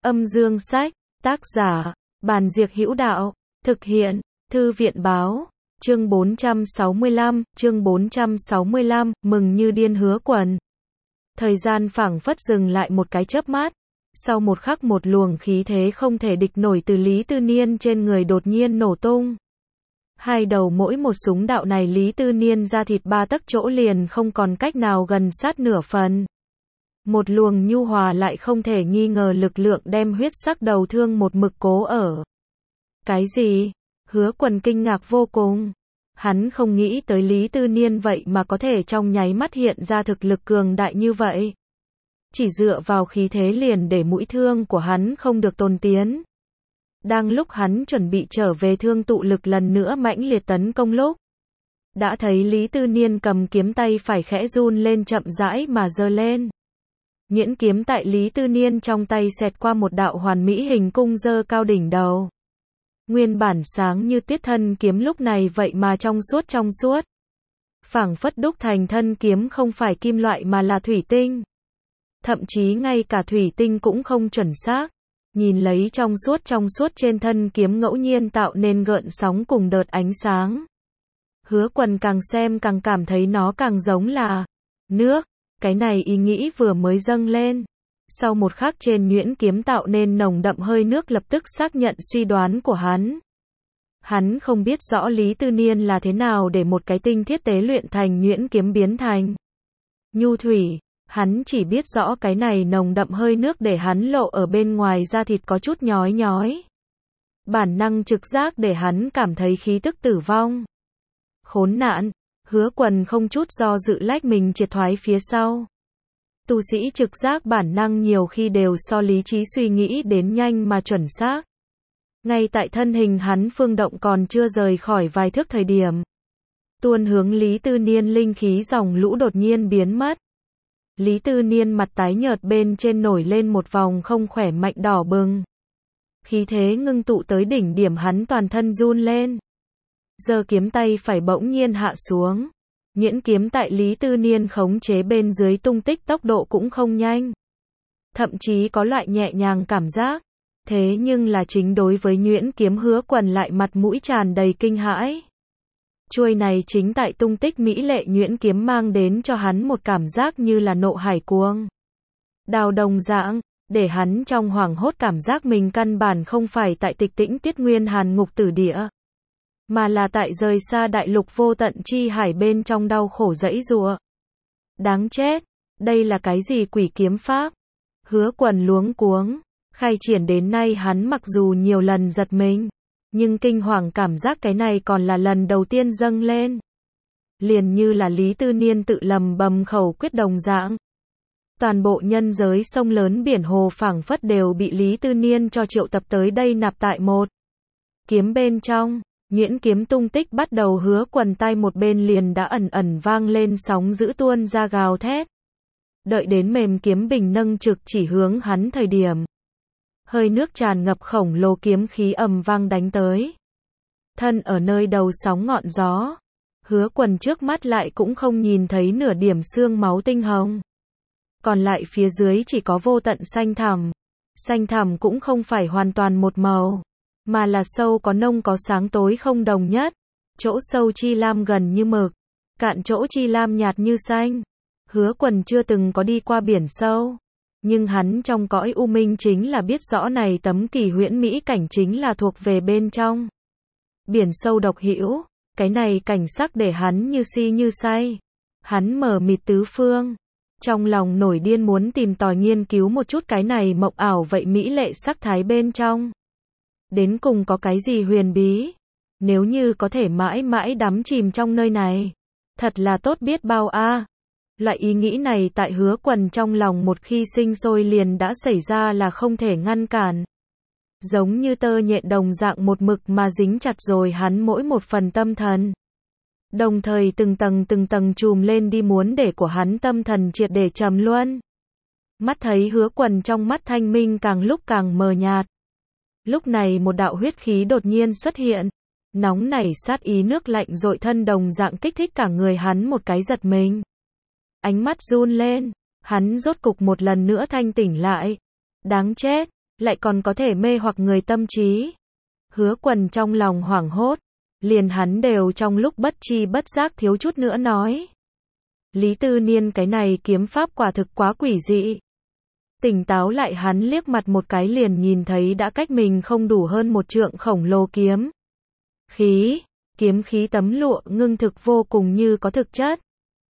Âm dương sách, tác giả, Bàn Diệc Hữu Đạo, thực hiện, Thư viện báo, chương 465, mừng như điên Hứa Quần. Thời gian phảng phất dừng lại một cái chớp mắt, sau một khắc một luồng khí thế không thể địch nổi từ Lý Tư Niên trên người đột nhiên nổ tung. Hai đầu mỗi một súng đạo này Lý Tư Niên ra thịt ba tấc chỗ liền không còn cách nào gần sát nửa phần. Một luồng nhu hòa lại không thể nghi ngờ lực lượng đem huyết sắc đầu thương một mực cố ở. Cái gì? Hứa Quần kinh ngạc vô cùng. Hắn không nghĩ tới Lý Tư Niên vậy mà có thể trong nháy mắt hiện ra thực lực cường đại như vậy. Chỉ dựa vào khí thế liền để mũi thương của hắn không được tồn tiến. Đang lúc hắn chuẩn bị trở về thương tụ lực lần nữa mãnh liệt tấn công lúc, đã thấy Lý Tư Niên cầm kiếm tay phải khẽ run lên chậm rãi mà giơ lên. Nhuyễn kiếm tại Lý Tư Niên trong tay xẹt qua một đạo hoàn mỹ hình cung giơ cao đỉnh đầu. Nguyên bản sáng như tuyết thân kiếm lúc này vậy mà trong suốt. Phảng phất đúc thành thân kiếm không phải kim loại mà là thủy tinh. Thậm chí ngay cả thủy tinh cũng không chuẩn xác. Nhìn lấy trong suốt trên thân kiếm ngẫu nhiên tạo nên gợn sóng cùng đợt ánh sáng. Hứa Quần càng xem càng cảm thấy nó càng giống là nước. Cái này ý nghĩ vừa mới dâng lên. Sau một khắc trên nhuyễn kiếm tạo nên nồng đậm hơi nước lập tức xác nhận suy đoán của hắn. Hắn không biết rõ Lý Tư Niên là thế nào để một cái tinh thiết tế luyện thành nhuyễn kiếm biến thành nhu thủy. Hắn chỉ biết rõ cái này nồng đậm hơi nước để hắn lộ ở bên ngoài da thịt có chút nhói. Bản năng trực giác để hắn cảm thấy khí tức tử vong. Khốn nạn, Hứa Quần không chút do dự lách mình triệt thoái phía sau. Tu sĩ trực giác bản năng nhiều khi đều so lý trí suy nghĩ đến nhanh mà chuẩn xác. Ngay tại thân hình hắn phương động còn chưa rời khỏi vài thước thời điểm, tuôn hướng Lý Tư Niên linh khí dòng lũ đột nhiên biến mất. Lý Tư Niên mặt tái nhợt bên trên nổi lên một vòng không khỏe mạnh đỏ bừng. Khí thế ngưng tụ tới đỉnh điểm hắn toàn thân run lên. Giơ kiếm tay phải bỗng nhiên hạ xuống. Nhuyễn kiếm tại Lý Tư Niên khống chế bên dưới tung tích tốc độ cũng không nhanh. Thậm chí có loại nhẹ nhàng cảm giác. Thế nhưng là chính đối với nhuyễn kiếm Hứa Quần lại mặt mũi tràn đầy kinh hãi. Chuôi này chính tại tung tích mỹ lệ nhuyễn kiếm mang đến cho hắn một cảm giác như là nộ hải cuồng đào đồng dạng, để hắn trong hoảng hốt cảm giác mình căn bản không phải tại tịch tĩnh tiết nguyên hàn ngục tử địa, mà là tại rời xa đại lục vô tận chi hải bên trong đau khổ giãy giụa. Đáng chết, đây là cái gì quỷ kiếm pháp? Hứa Quần luống cuống, khai triển đến nay hắn mặc dù nhiều lần giật mình, nhưng kinh hoàng cảm giác cái này còn là lần đầu tiên dâng lên. Liền như là Lý Tư Niên tự lầm bầm khẩu quyết đồng dạng. Toàn bộ nhân giới sông lớn biển hồ phảng phất đều bị Lý Tư Niên cho triệu tập tới đây nạp tại một kiếm bên trong. Nhuyễn kiếm tung tích bắt đầu Hứa Quần tay một bên liền đã ẩn vang lên sóng dữ tuôn ra gào thét. Đợi đến mềm kiếm bình nâng trực chỉ hướng hắn thời điểm, hơi nước tràn ngập khổng lồ kiếm khí ầm vang đánh tới. Thân ở nơi đầu sóng ngọn gió, Hứa Quần trước mắt lại cũng không nhìn thấy nửa điểm xương máu tinh hồng. Còn lại phía dưới chỉ có vô tận xanh thẳm. Xanh thẳm cũng không phải hoàn toàn một màu, mà là sâu có nông có sáng tối không đồng nhất. Chỗ sâu chi lam gần như mực, cạn chỗ chi lam nhạt như xanh. Hứa Quần chưa từng có đi qua biển sâu, nhưng hắn trong cõi u minh chính là biết rõ này tấm kỳ huyễn mỹ cảnh chính là thuộc về bên trong biển sâu độc hữu. Cái này cảnh sắc để hắn như si như say. Hắn mờ mịt tứ phương, trong lòng nổi điên muốn tìm tòi nghiên cứu một chút cái này mộng ảo vậy mỹ lệ sắc thái bên trong. Đến cùng có cái gì huyền bí? Nếu như có thể mãi mãi đắm chìm trong nơi này, thật là tốt biết bao a. Loại ý nghĩ này tại Hứa Quần trong lòng một khi sinh sôi liền đã xảy ra là không thể ngăn cản. Giống như tơ nhện đồng dạng một mực mà dính chặt rồi hắn mỗi một phần tâm thần. Đồng thời từng tầng trùm lên đi muốn để của hắn tâm thần triệt để trầm luân. Mắt thấy Hứa Quần trong mắt thanh minh càng lúc càng mờ nhạt. Lúc này một đạo huyết khí đột nhiên xuất hiện. Nóng nảy sát ý nước lạnh dội thân đồng dạng kích thích cả người hắn một cái giật mình. Ánh mắt run lên, hắn rốt cục một lần nữa thanh tỉnh lại. Đáng chết, lại còn có thể mê hoặc người tâm trí. Hứa Quần trong lòng hoảng hốt, liền hắn đều trong lúc bất tri bất giác thiếu chút nữa nói. Lý Tư Niên cái này kiếm pháp quả thực quá quỷ dị. Tỉnh táo lại hắn liếc mặt một cái liền nhìn thấy đã cách mình không đủ hơn một trượng khổng lồ kiếm khí tấm lụa ngưng thực vô cùng như có thực chất.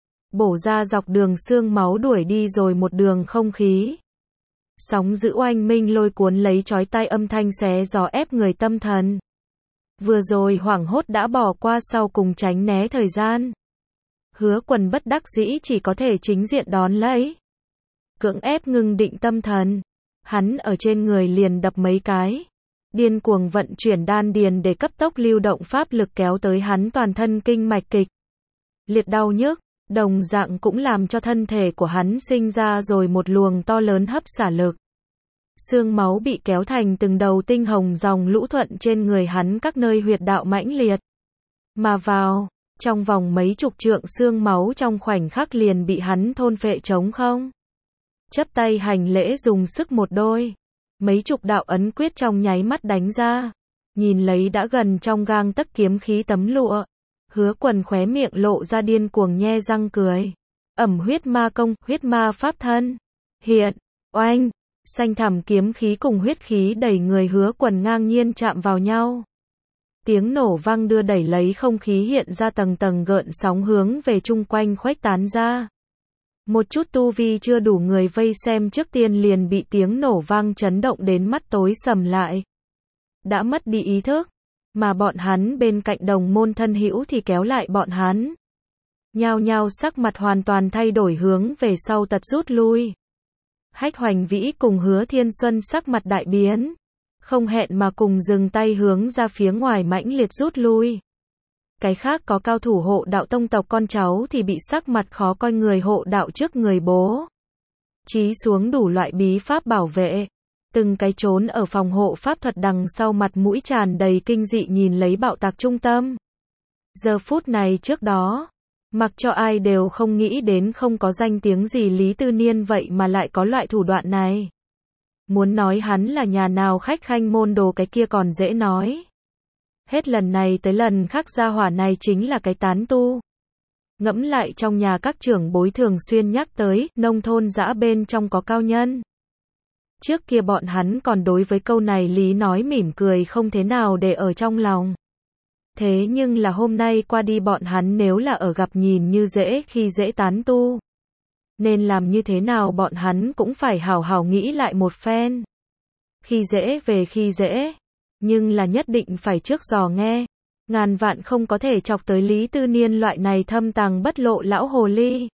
Bổ ra dọc đường xương máu đuổi đi rồi một đường không khí. Sóng dữ oanh minh lôi cuốn lấy chói tai âm thanh xé gió ép người tâm thần. Vừa rồi hoảng hốt đã bỏ qua sau cùng tránh né thời gian. Hứa Quần bất đắc dĩ chỉ có thể chính diện đón lấy. Cưỡng ép ngưng định tâm thần. Hắn ở trên người liền đập mấy cái. Điên cuồng vận chuyển đan điền để cấp tốc lưu động pháp lực kéo tới hắn toàn thân kinh mạch kịch liệt đau nhức, đồng dạng cũng làm cho thân thể của hắn sinh ra rồi một luồng to lớn hấp xả lực. Xương máu bị kéo thành từng đầu tinh hồng dòng lũ thuận trên người hắn các nơi huyệt đạo mãnh liệt. Mà vào, trong vòng mấy chục trượng xương máu trong khoảnh khắc liền bị hắn thôn phệ trống không. Chắp tay hành lễ dùng sức một đôi. Mấy chục đạo ấn quyết trong nháy mắt đánh ra. Nhìn lấy đã gần trong gang tấc kiếm khí tấm lụa. Hứa Quần khóe miệng lộ ra điên cuồng nhe răng cười. Ẩm huyết ma công, huyết ma pháp thân. Hiện, oanh, xanh thẳm kiếm khí cùng huyết khí đẩy người Hứa Quần ngang nhiên chạm vào nhau. Tiếng nổ vang đưa đẩy lấy không khí hiện ra tầng tầng gợn sóng hướng về chung quanh khuếch tán ra. Một chút tu vi chưa đủ người vây xem trước tiên liền bị tiếng nổ vang chấn động đến mắt tối sầm lại. Đã mất đi ý thức, mà bọn hắn bên cạnh đồng môn thân hữu thì kéo lại bọn hắn. Nhao nhao sắc mặt hoàn toàn thay đổi hướng về sau tật rút lui. Hách Hoành Vĩ cùng Hứa Thiên Xuân sắc mặt đại biến. Không hẹn mà cùng dừng tay hướng ra phía ngoài mãnh liệt rút lui. Cái khác có cao thủ hộ đạo tông tộc con cháu thì bị sắc mặt khó coi người hộ đạo trước người bố. Chí xuống đủ loại bí pháp bảo vệ. Từng cái trốn ở phòng hộ pháp thuật đằng sau mặt mũi tràn đầy kinh dị nhìn lấy bạo tạc trung tâm. Giờ phút này trước đó, mặc cho ai đều không nghĩ đến không có danh tiếng gì Lý Tư Niên vậy mà lại có loại thủ đoạn này. Muốn nói hắn là nhà nào khách khanh môn đồ cái kia còn dễ nói. Hết lần này tới lần khác gia hỏa này chính là cái tán tu. Ngẫm lại trong nhà các trưởng bối thường xuyên nhắc tới, nông thôn dã bên trong có cao nhân. Trước kia bọn hắn còn đối với câu này lý nói mỉm cười không thế nào để ở trong lòng. Thế nhưng là hôm nay qua đi bọn hắn nếu là ở gặp nhìn như dễ khi dễ tán tu. Nên làm như thế nào bọn hắn cũng phải hào hào nghĩ lại một phen. Khi dễ về khi dễ. Nhưng là nhất định phải trước dò nghe. Ngàn vạn không có thể chọc tới Lý Tư Niên loại này thâm tàng bất lộ lão hồ ly.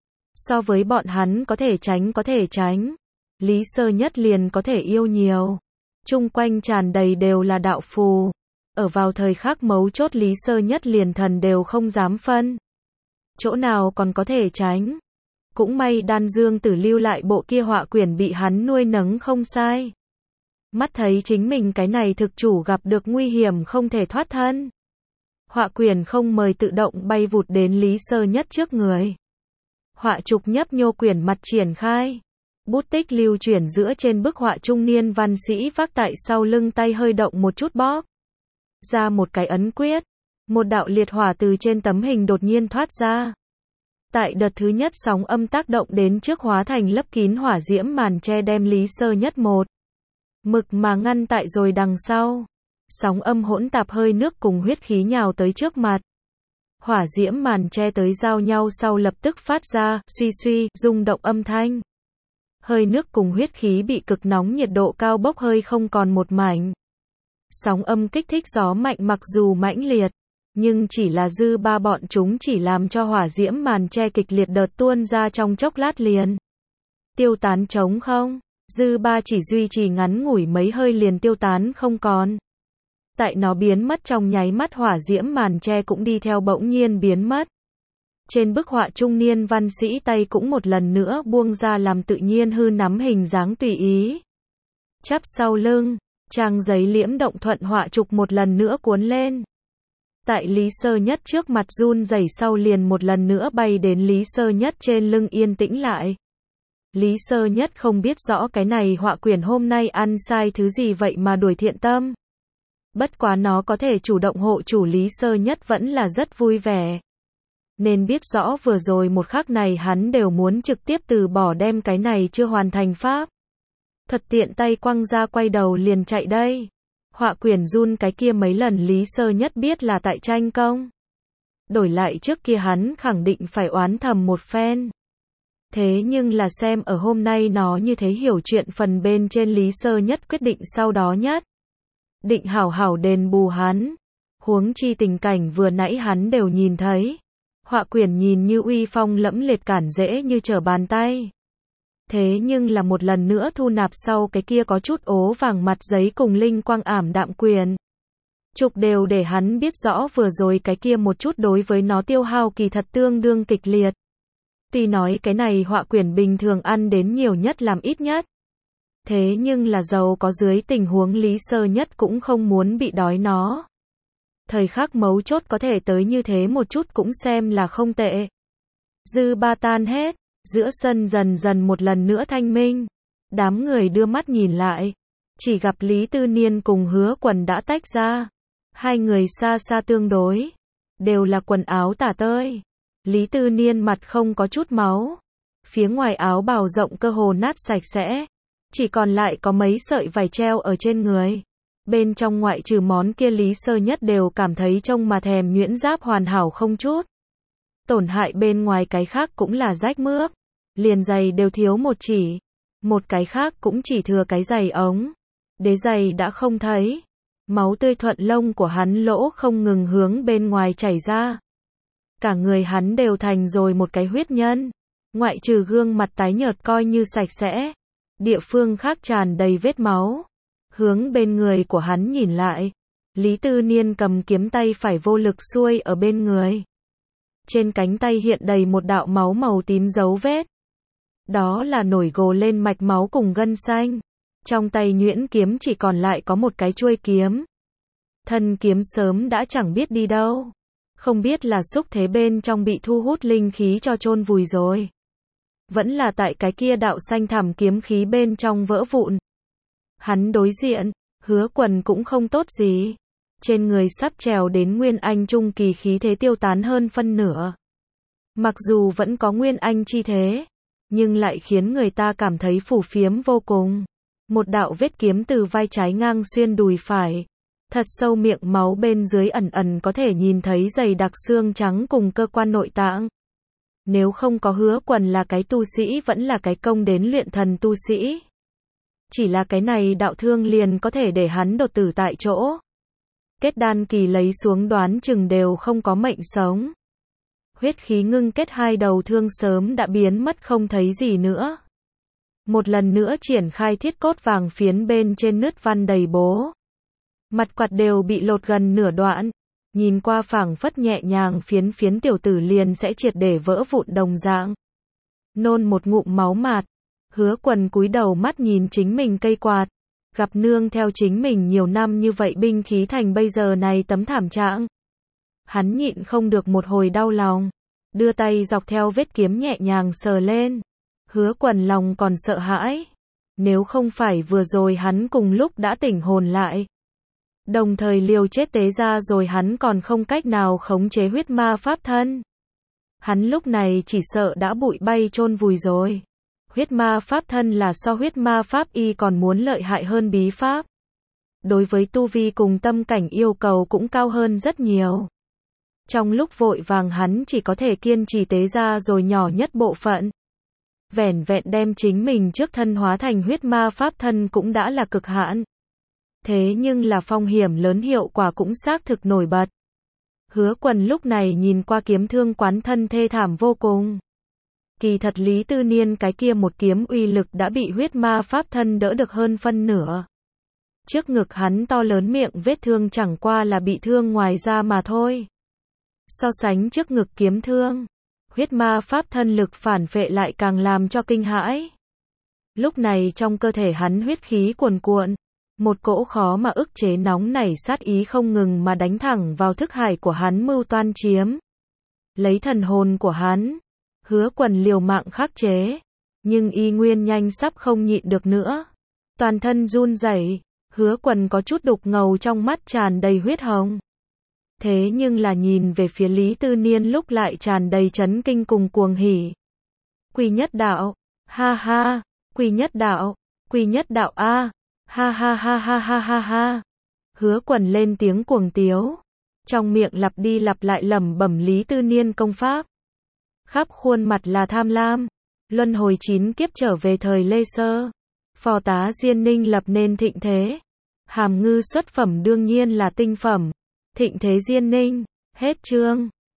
So với bọn hắn có thể tránh. Lý Sơ Nhất liền có thể yêu nhiều. Chung quanh tràn đầy đều là đạo phù. Ở vào thời khắc mấu chốt Lý Sơ Nhất liền thần đều không dám phân. Chỗ nào còn có thể tránh. Cũng may Đan Dương Tử lưu lại bộ kia họa quyển bị hắn nuôi nấng không sai. Mắt thấy chính mình cái này thực chủ gặp được nguy hiểm không thể thoát thân. Họa quyển không mời tự động bay vụt đến Lý Sơ Nhất trước người. Họa trục nhấp nhô quyển mặt triển khai. Bút tích lưu chuyển giữa trên bức họa trung niên văn sĩ vác tại sau lưng tay hơi động một chút bóp. Ra một cái ấn quyết. Một đạo liệt hỏa từ trên tấm hình đột nhiên thoát ra. Tại đợt thứ nhất sóng âm tác động đến trước hóa thành lấp kín hỏa diễm màn che đem Lý Sơ Nhất một mực mà ngăn tại rồi đằng sau. Sóng âm hỗn tạp hơi nước cùng huyết khí nhào tới trước mặt. Hỏa diễm màn che tới giao nhau sau lập tức phát ra, suy suy, rung động âm thanh. Hơi nước cùng huyết khí bị cực nóng nhiệt độ cao bốc hơi không còn một mảnh. Sóng âm kích thích gió mạnh mặc dù mãnh liệt, nhưng chỉ là dư ba bọn chúng chỉ làm cho hỏa diễm màn che kịch liệt đợt tuôn ra trong chốc lát liền. Tiêu tán trống không, dư ba chỉ duy trì ngắn ngủi mấy hơi liền tiêu tán không còn. Tại nó biến mất trong nháy mắt hỏa diễm màn che cũng đi theo bỗng nhiên biến mất. Trên bức họa trung niên văn sĩ tay cũng một lần nữa buông ra làm tự nhiên hư nắm hình dáng tùy ý. Chắp sau lưng, trang giấy liễm động thuận họa trục một lần nữa cuốn lên. Tại Lý Sơ Nhất trước mặt run rẩy sau liền một lần nữa bay đến Lý Sơ Nhất trên lưng yên tĩnh lại. Lý Sơ Nhất không biết rõ cái này họa quyển hôm nay ăn sai thứ gì vậy mà đuổi thiện tâm. Bất quá nó có thể chủ động hộ chủ Lý Sơ Nhất vẫn là rất vui vẻ. Nên biết rõ vừa rồi một khắc này hắn đều muốn trực tiếp từ bỏ đem cái này chưa hoàn thành pháp. Thuật tiện tay quăng ra quay đầu liền chạy đây. Họa quyển run cái kia mấy lần Lý Sơ Nhất biết là tại tranh công. Đổi lại trước kia hắn khẳng định phải oán thầm một phen. Thế nhưng là xem ở hôm nay nó như thế hiểu chuyện phần bên trên Lý Sơ Nhất quyết định sau đó nhất. Định hảo hảo đền bù hắn. Huống chi tình cảnh vừa nãy hắn đều nhìn thấy. Họa quyển nhìn như uy phong lẫm liệt cản dễ như trở bàn tay. Thế nhưng là một lần nữa thu nạp sau cái kia có chút ố vàng mặt giấy cùng linh quang ảm đạm quyền. Trục đều để hắn biết rõ vừa rồi cái kia một chút đối với nó tiêu hao kỳ thật tương đương kịch liệt. Tuy nói cái này họa quyển bình thường ăn đến nhiều nhất làm ít nhất. Thế nhưng là giàu có dưới tình huống Lý Sơ Nhất cũng không muốn bị đói nó. Thời khắc mấu chốt có thể tới như thế một chút cũng xem là không tệ. Dư ba tan hết, giữa sân dần dần một lần nữa thanh minh. Đám người đưa mắt nhìn lại. Chỉ gặp Lý Tư Niên cùng Hứa Quần đã tách ra. Hai người xa xa tương đối. Đều là quần áo tả tơi. Lý Tư Niên mặt không có chút máu. Phía ngoài áo bào rộng cơ hồ nát sạch sẽ. Chỉ còn lại có mấy sợi vải treo ở trên người. Bên trong ngoại trừ món kia Lý Sơ Nhất đều cảm thấy trông mà thèm nhuyễn giáp hoàn hảo không chút. Tổn hại bên ngoài cái khác cũng là rách mướp. Liền giày đều thiếu một chỉ. Một cái khác cũng chỉ thừa cái giày ống. Đế giày đã không thấy. Máu tươi thuận lông của hắn lỗ không ngừng hướng bên ngoài chảy ra. Cả người hắn đều thành rồi một cái huyết nhân. Ngoại trừ gương mặt tái nhợt coi như sạch sẽ. Địa phương khác tràn đầy vết máu. Hướng bên người của hắn nhìn lại. Lý Tư Niên cầm kiếm tay phải vô lực xuôi ở bên người. Trên cánh tay hiện đầy một đạo máu màu tím dấu vết. Đó là nổi gồ lên mạch máu cùng gân xanh. Trong tay nhuyễn kiếm chỉ còn lại có một cái chuôi kiếm. Thân kiếm sớm đã chẳng biết đi đâu. Không biết là xúc thế bên trong bị thu hút linh khí cho chôn vùi rồi. Vẫn là tại cái kia đạo xanh thẳm kiếm khí bên trong vỡ vụn. Hắn đối diện, Hứa Quần cũng không tốt gì. Trên người sắp trèo đến Nguyên Anh trung kỳ khí thế tiêu tán hơn phân nửa. Mặc dù vẫn có Nguyên Anh chi thế, nhưng lại khiến người ta cảm thấy phù phiếm vô cùng. Một đạo vết kiếm từ vai trái ngang xuyên đùi phải. Thật sâu miệng máu bên dưới ẩn ẩn có thể nhìn thấy dày đặc xương trắng cùng cơ quan nội tạng. Nếu không có Hứa Quần là cái tu sĩ vẫn là cái công đến luyện thần tu sĩ. Chỉ là cái này đạo thương liền có thể để hắn đột tử tại chỗ. Kết đan kỳ lấy xuống đoán chừng đều không có mệnh sống. Huyết khí ngưng kết hai đầu thương sớm đã biến mất không thấy gì nữa. Một lần nữa triển khai thiết cốt vàng phiến bên trên nứt văn đầy bố. Mặt quạt đều bị lột gần nửa đoạn. Nhìn qua phảng phất nhẹ nhàng phiến phiến tiểu tử liền sẽ triệt để vỡ vụn đồng dạng. Nôn một ngụm máu mạt. Hứa Quần cúi đầu mắt nhìn chính mình cây quạt. Gặp nương theo chính mình nhiều năm như vậy binh khí thành bây giờ này tấm thảm trạng. Hắn nhịn không được một hồi đau lòng. Đưa tay dọc theo vết kiếm nhẹ nhàng sờ lên. Hứa Quần lòng còn sợ hãi. Nếu không phải vừa rồi hắn cùng lúc đã tỉnh hồn lại. Đồng thời liều chết tế ra rồi hắn còn không cách nào khống chế huyết ma pháp thân. Hắn lúc này chỉ sợ đã bụi bay chôn vùi rồi. Huyết ma pháp thân là so huyết ma pháp y còn muốn lợi hại hơn bí pháp. Đối với tu vi cùng tâm cảnh yêu cầu cũng cao hơn rất nhiều. Trong lúc vội vàng hắn chỉ có thể kiên trì tế ra rồi nhỏ nhất bộ phận. Vẻn vẹn đem chính mình trước thân hóa thành huyết ma pháp thân cũng đã là cực hạn. Thế nhưng là phong hiểm lớn hiệu quả cũng xác thực nổi bật. Hứa Quần lúc này nhìn qua kiếm thương quán thân thê thảm vô cùng. Kỳ thật Lý Tư Niên cái kia một kiếm uy lực đã bị huyết ma pháp thân đỡ được hơn phân nửa. Trước ngực hắn to lớn miệng vết thương chẳng qua là bị thương ngoài da mà thôi. So sánh trước ngực kiếm thương, huyết ma pháp thân lực phản phệ lại càng làm cho kinh hãi. Lúc này trong cơ thể hắn huyết khí cuồn cuộn, một cỗ khó mà ức chế nóng nảy sát ý không ngừng mà đánh thẳng vào thức hải của hắn mưu toan chiếm. Lấy thần hồn của hắn, Hứa Quần liều mạng khắc chế. nhưng y nguyên nhanh sắp không nhịn được nữa. Toàn thân run rẩy, Hứa Quần có chút đục ngầu trong mắt tràn đầy huyết hồng. Thế nhưng là nhìn về phía Lý Tư Niên lúc lại tràn đầy chấn kinh cùng cuồng hỉ. Quy nhất đạo, ha ha, quy nhất đạo, quy nhất đạo a, ha ha ha ha ha ha ha. Hứa Quần lên tiếng cuồng tiếu, trong miệng lặp đi lặp lại lẩm bẩm Lý Tư Niên công pháp. Khắp khuôn mặt là tham lam, luân hồi 9 kiếp trở về thời Lê Sơ. Phò tá Diên Ninh lập nên thịnh thế. Hàm Ngư xuất phẩm đương nhiên là tinh phẩm. Thịnh thế Diên Ninh, hết chương.